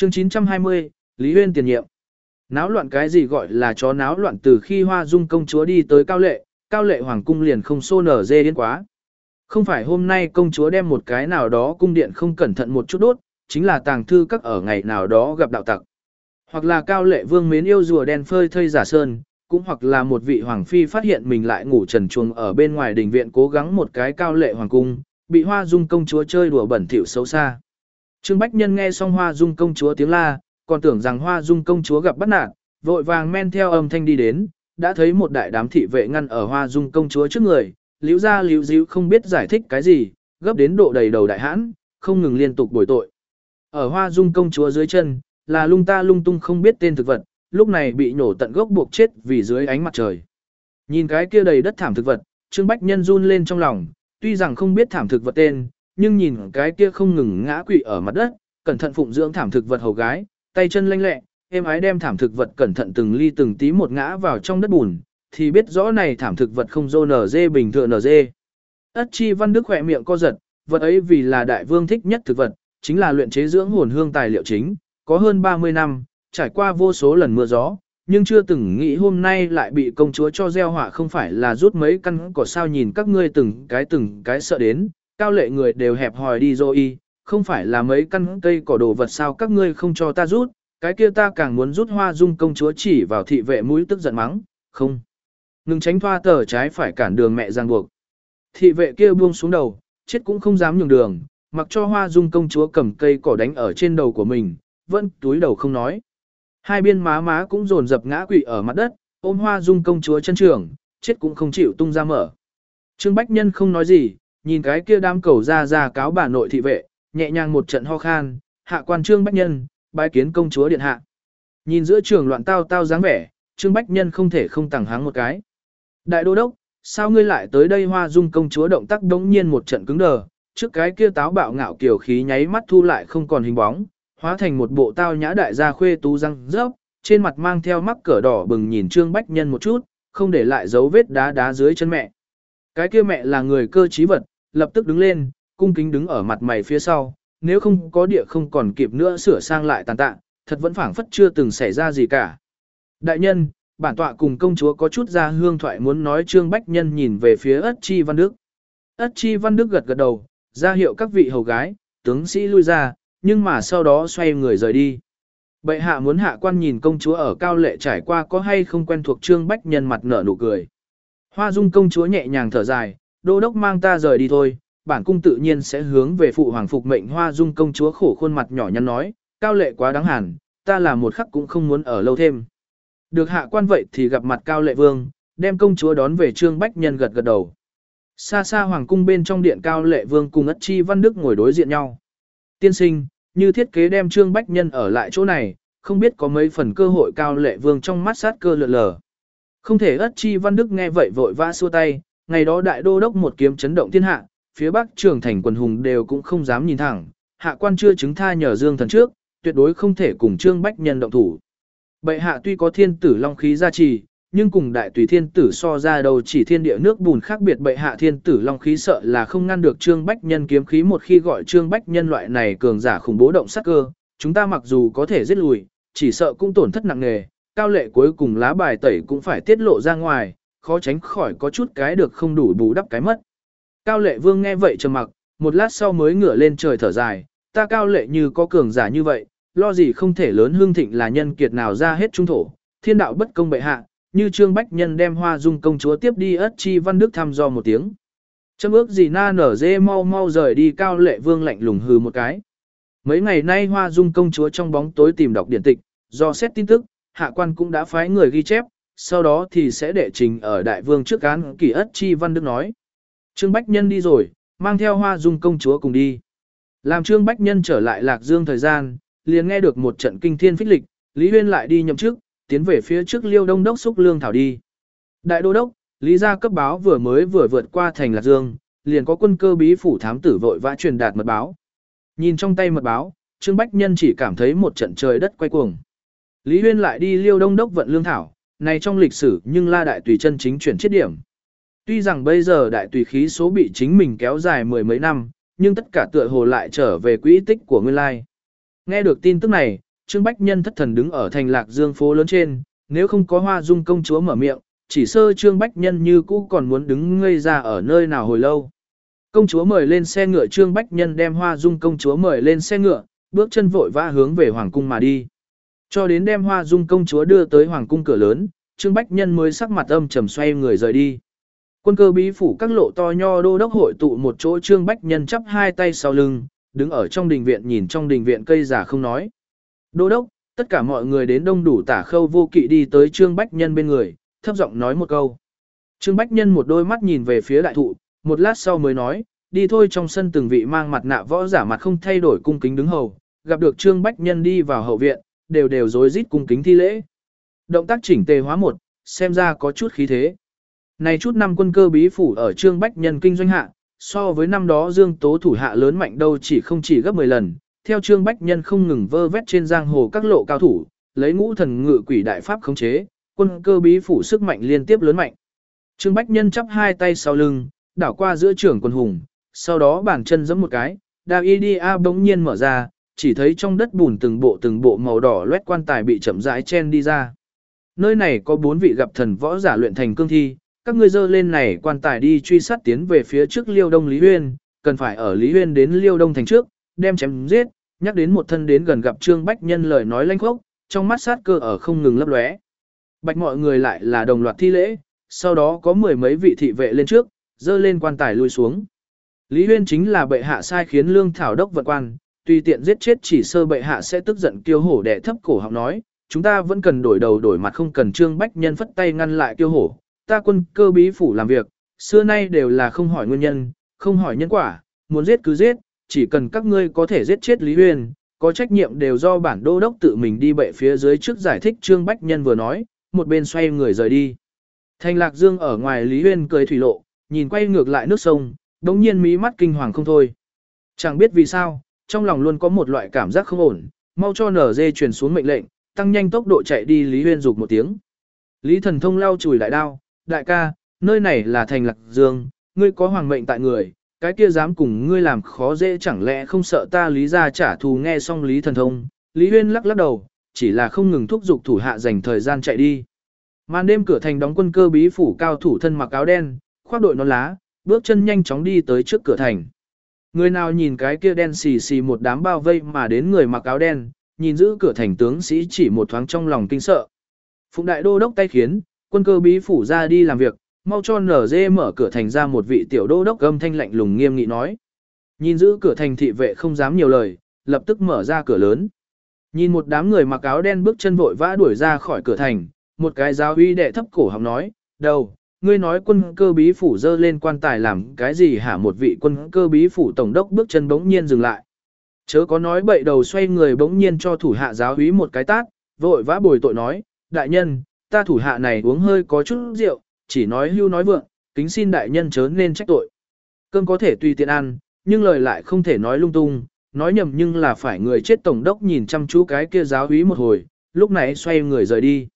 Chương 920, Lý Huyên tiền nhiệm. Náo loạn cái gì gọi là chó náo loạn, từ khi Hoa Dung công chúa đi tới Cao Lệ hoàng cung liền không xô nở dê điên quá. Không phải hôm nay công chúa đem một cái nào đó cung điện không cẩn thận một chút đốt, chính là tàng thư các ở ngày nào đó gặp đạo tặc. Hoặc là Cao Lệ vương mến yêu rùa đen phơi thây giả sơn, cũng hoặc là một vị hoàng phi phát hiện mình lại ngủ trần truồng ở bên ngoài đình viện cố gắng một cái Cao Lệ hoàng cung, bị Hoa Dung công chúa chơi đùa bẩn thỉu xấu xa. Trương Bách Nhân nghe xong Hoa Dung công chúa tiếng la, còn tưởng rằng Hoa Dung công chúa gặp bắt nạn, vội vàng men theo âm thanh đi đến, đã thấy một đại đám thị vệ ngăn ở Hoa Dung công chúa trước người, liễu ra liễu díu không biết giải thích cái gì, gấp đến độ đầy đầu đại hãn, không ngừng liên tục bồi tội. Ở Hoa Dung công chúa dưới chân, là lung ta lung tung không biết tên thực vật, lúc này bị nổ tận gốc buộc chết vì dưới ánh mặt trời. Nhìn cái kia đầy đất thảm thực vật, Trương Bách Nhân run lên trong lòng, tuy rằng không biết thảm thực vật tên, nhưng nhìn cái kia không ngừng ngã quỵ ở mặt đất, cẩn thận phụng dưỡng thảm thực vật hầu gái, tay chân lanh lẹ, êm ái đem thảm thực vật cẩn thận từng ly từng tí một ngã vào trong đất bùn, thì biết rõ này thảm thực vật không dô nở dê bình thường nở dê. Ất Chi Văn Đức khỏe miệng co giật, vật ấy vì là đại vương thích nhất thực vật, chính là luyện chế dưỡng hồn hương tài liệu chính, có hơn 30 năm, trải qua vô số lần mưa gió, nhưng chưa từng nghĩ hôm nay lại bị công chúa cho gieo họa, không phải là rút mấy căn cỏ sao, nhìn các ngươi từng cái sợ đến, Cao Lệ người đều hẹp hòi đi rồi, không phải là mấy căn cây cỏ đồ vật sao các ngươi không cho ta rút, cái kia ta càng muốn rút. Hoa Dung công chúa chỉ vào thị vệ mũi tức giận mắng, không, ngừng tránh thoa tờ trái phải cản đường mẹ giang buộc. Thị vệ kia buông xuống đầu, chết cũng không dám nhường đường, mặc cho Hoa Dung công chúa cầm cây cỏ đánh ở trên đầu của mình, vẫn túi đầu không nói. Hai bên má cũng dồn dập ngã quỵ ở mặt đất, ôm Hoa Dung công chúa chân trường, chết cũng không chịu tung ra mở. Trương Bách Nhân không nói gì, nhìn cái kia đám cầu ra cáo bà nội thị vệ, nhẹ nhàng một trận ho khan, hạ quan Trương Bách Nhân, bái kiến công chúa điện hạ. Nhìn giữa trường loạn tao dáng vẻ, Trương Bách Nhân không thể không tàng háng một cái. Đại đô đốc, sao ngươi lại tới đây? Hoa Dung công chúa động tác đống nhiên một trận cứng đờ, trước cái kia táo bạo ngạo kiều khí nháy mắt thu lại không còn hình bóng, hóa thành một bộ tao nhã đại gia khuê tú răng rớp, trên mặt mang theo mắc cỡ đỏ bừng nhìn Trương Bách Nhân một chút, không để lại dấu vết đá dưới chân mẹ. Cái kia mẹ là người cơ trí vật, lập tức đứng lên, cung kính đứng ở mặt mày phía sau, nếu không có địa không còn kịp nữa sửa sang lại tàn tạ, thật vẫn phảng phất chưa từng xảy ra gì cả. Đại nhân, bản tọa cùng công chúa có chút ra hương thoại muốn nói. Trương Bách Nhân nhìn về phía Ất Chi Văn Đức. Ất Chi Văn Đức gật đầu, ra hiệu các vị hầu gái, tướng sĩ lui ra, nhưng mà sau đó xoay người rời đi. Bệ hạ muốn hạ quan nhìn công chúa ở Cao Lệ trải qua có hay không quen thuộc. Trương Bách Nhân mặt nở nụ cười. Hoa Dung công chúa nhẹ nhàng thở dài, đô đốc mang ta rời đi thôi, bản cung tự nhiên sẽ hướng về phụ hoàng phục mệnh. Hoa Dung công chúa khổ khuôn mặt nhỏ nhắn nói, Cao Lệ quá đáng hẳn, ta là một khắc cũng không muốn ở lâu thêm. Được hạ quan vậy thì gặp mặt Cao Lệ vương, đem công chúa đón về. Trương Bách Nhân gật đầu. Xa xa hoàng cung bên trong điện, Cao Lệ vương cùng Ất Chi Văn Đức ngồi đối diện nhau. Tiên sinh, như thiết kế đem Trương Bách Nhân ở lại chỗ này, không biết có mấy phần cơ hội. Cao Lệ vương trong mắt sát cơ lượn lờ. Không thể. Ất Chi Văn Đức nghe vậy vội vã xua tay, ngày đó đại đô đốc một kiếm chấn động thiên hạ, phía bắc trường thành quần hùng đều cũng không dám nhìn thẳng, hạ quan chưa chứng tha nhờ Dương thần trước, tuyệt đối không thể cùng Trương Bách Nhân động thủ. Bệ hạ tuy có thiên tử long khí gia trì, nhưng cùng đại tùy thiên tử so ra đâu chỉ thiên địa nước bùn khác biệt. Bệ hạ thiên tử long khí sợ là không ngăn được Trương Bách Nhân kiếm khí, một khi gọi Trương Bách Nhân loại này cường giả khủng bố động sát cơ, chúng ta mặc dù có thể giết lùi, chỉ sợ cũng tổn thất nặng nề. Cao Lệ cuối cùng lá bài tẩy cũng phải tiết lộ ra ngoài, khó tránh khỏi có chút cái được không đủ bù đắp cái mất. Cao Lệ vương nghe vậy trầm mặc, một lát sau mới ngửa lên trời thở dài, ta Cao Lệ như có cường giả như vậy, lo gì không thể lớn hương thịnh là nhân kiệt nào ra hết trung thổ, thiên đạo bất công bệ hạ, như Trương Bách Nhân đem Hoa Dung công chúa tiếp đi. Ất Chi Văn Đức thăm dò một tiếng. Châm ước gì na nở dê, mau rời đi. Cao Lệ vương lạnh lùng hừ một cái. Mấy ngày nay Hoa Dung công chúa trong bóng tối tìm đọc điển tịch, do xét tin tức, hạ quan cũng đã phái người ghi chép, sau đó thì sẽ đệ trình ở đại vương trước án kỷ. Ất Chi Văn Đức nói. Trương Bách Nhân đi rồi, mang theo Hoa Dung công chúa cùng đi. Làm Trương Bách Nhân trở lại Lạc Dương thời gian, liền nghe được một trận kinh thiên phích lịch, Lý Huyên lại đi nhậm chức, tiến về phía trước Liêu Đông đốc xúc lương thảo đi. Đại đô đốc, Lý gia cấp báo vừa vượt qua thành Lạc Dương, liền có quân cơ bí phủ thám tử vội vã truyền đạt mật báo. Nhìn trong tay mật báo, Trương Bách Nhân chỉ cảm thấy một trận trời đất quay cuồng. Lý Huyên lại đi Liêu Đông đốc vận lương thảo, này trong lịch sử nhưng La Đại Tùy chân chính chuyển chiết điểm. Tuy rằng bây giờ Đại Tùy khí số bị chính mình kéo dài mười mấy năm, nhưng tất cả tựa hồ lại trở về quỹ tích của nguyên lai. Nghe được tin tức này, Trương Bách Nhân thất thần đứng ở thành Lạc Dương phố lớn trên, nếu không có Hoa Dung công chúa mở miệng, chỉ sơ Trương Bách Nhân như cũ còn muốn đứng ngây ra ở nơi nào hồi lâu. Công chúa mời lên xe ngựa, Trương Bách Nhân đem Hoa Dung công chúa mời lên xe ngựa, bước chân vội vã hướng về hoàng cung mà đi. Cho đến đem Hoa Dung công chúa đưa tới hoàng cung cửa lớn, Trương Bách Nhân mới sắc mặt âm trầm xoay người rời đi. Quân cơ bí phủ các lộ to nho đô đốc hội tụ một chỗ, Trương Bách Nhân chắp hai tay sau lưng, đứng ở trong đình viện nhìn trong đình viện cây giả không nói. Đô đốc, tất cả mọi người đến đông đủ. Tả Khâu Vô Kỵ đi tới Trương Bách Nhân bên người, thấp giọng nói một câu. Trương Bách Nhân một đôi mắt nhìn về phía đại thụ, một lát sau mới nói, đi thôi. Trong sân từng vị mang mặt nạ võ giả mặt không thay đổi cung kính đứng hầu, gặp được Trương Bách Nhân đi vào hậu viện, đều rối rít cung kính thi lễ. Động tác chỉnh tề hóa một, xem ra có chút khí thế. Này chút năm quân cơ bí phủ ở Trương Bách Nhân kinh doanh hạ, so với năm đó Dương Tố thủ hạ lớn mạnh đâu không chỉ gấp 10 lần, theo Trương Bách Nhân không ngừng vơ vét trên giang hồ các lộ cao thủ, lấy ngũ thần ngự quỷ đại pháp khống chế, quân cơ bí phủ sức mạnh liên tiếp lớn mạnh. Trương Bách Nhân chắp hai tay sau lưng, đảo qua giữa trưởng quân hùng, sau đó bàn chân giẫm một cái, đao y bỗng nhiên mở ra, chỉ thấy trong đất bùn từng bộ màu đỏ loét quan tài bị chậm rãi chen đi ra. Nơi này có 4 vị gặp thần võ giả luyện thành cương thi, các ngươi dơ lên này quan tài đi truy sát tiến về phía trước Liêu Đông Lý Huyên, cần phải ở Lý Huyên đến Liêu Đông thành trước, đem chém giết, nhắc đến một thân đến gần gặp Trương Bách Nhân lời nói lanh khốc, trong mắt sát cơ ở không ngừng lấp lóe. Bạch mọi người lại là đồng loạt thi lễ, sau đó có 10 mấy vị thị vệ lên trước, dơ lên quan tài lui xuống. Lý Huyên chính là bệ hạ sai khiến Lương Thảo Đốc vận quan, tùy tiện giết chết chỉ sơ bệ hạ sẽ tức giận kiêu hổ đè thấp cổ họng nói, chúng ta vẫn cần đổi đầu đổi mặt, không cần. Trương Bách Nhân phất tay ngăn lại kiêu hổ, ta quân cơ bí phủ làm việc, xưa nay đều là không hỏi nguyên nhân, không hỏi nhân quả, muốn giết cứ giết, chỉ cần các ngươi có thể giết chết Lý Huyên, có trách nhiệm đều do bản đô đốc tự mình đi bệ phía dưới trước giải thích. Trương Bách Nhân vừa nói, một bên xoay người rời đi. Thành Lạc Dương ở ngoài Lý Huyên cười thủy lộ, nhìn quay ngược lại nước sông, đống nhiên mí mắt kinh hoàng không thôi. Chẳng biết vì sao, trong lòng luôn có một loại cảm giác không ổn, mau cho NG truyền xuống mệnh lệnh, tăng nhanh tốc độ chạy đi. Lý Huyên rục một tiếng. Lý Thần Thông lau chùi đại đao, đại ca, nơi này là Thành Lạc Dương, ngươi có hoàng mệnh tại người, cái kia dám cùng ngươi làm khó dễ chẳng lẽ không sợ ta Lý ra trả thù. Nghe xong Lý Thần Thông, Lý Huyên lắc lắc đầu, chỉ là không ngừng thúc giục thủ hạ dành thời gian chạy đi. Màn đêm cửa thành đóng, quân cơ bí phủ cao thủ thân mặc áo đen, khoác đội nón lá, bước chân nhanh chóng đi tới trước cửa thành. Người nào nhìn cái kia đen xì xì một đám bao vây mà đến người mặc áo đen, nhìn giữ cửa thành tướng sĩ chỉ một thoáng trong lòng kinh sợ. Phụng đại đô đốc tay khiến, quân cơ bí phủ ra đi làm việc, mau cho NG mở cửa thành ra. Một vị tiểu đô đốc âm thanh lạnh lùng nghiêm nghị nói. Nhìn giữ cửa thành thị vệ không dám nhiều lời, lập tức mở ra cửa lớn. Nhìn một đám người mặc áo đen bước chân vội vã đuổi ra khỏi cửa thành, một cái giáo uy đệ thấp cổ họng nói, đầu, ngươi nói quân cơ bí phủ dơ lên quan tài làm cái gì hả? Một vị quân cơ bí phủ tổng đốc bước chân bỗng nhiên dừng lại. Chớ có nói bậy, đầu xoay người bỗng nhiên cho thủ hạ giáo úy một cái tát, vội vã bồi tội nói, đại nhân, ta thủ hạ này uống hơi có chút rượu, chỉ nói hưu nói vượng, kính xin đại nhân chớ nên trách tội. Cơm có thể tùy tiện ăn, nhưng lời lại không thể nói lung tung, nói nhầm nhưng là phải. Người chết tổng đốc nhìn chăm chú cái kia giáo úy một hồi, lúc này xoay người rời đi.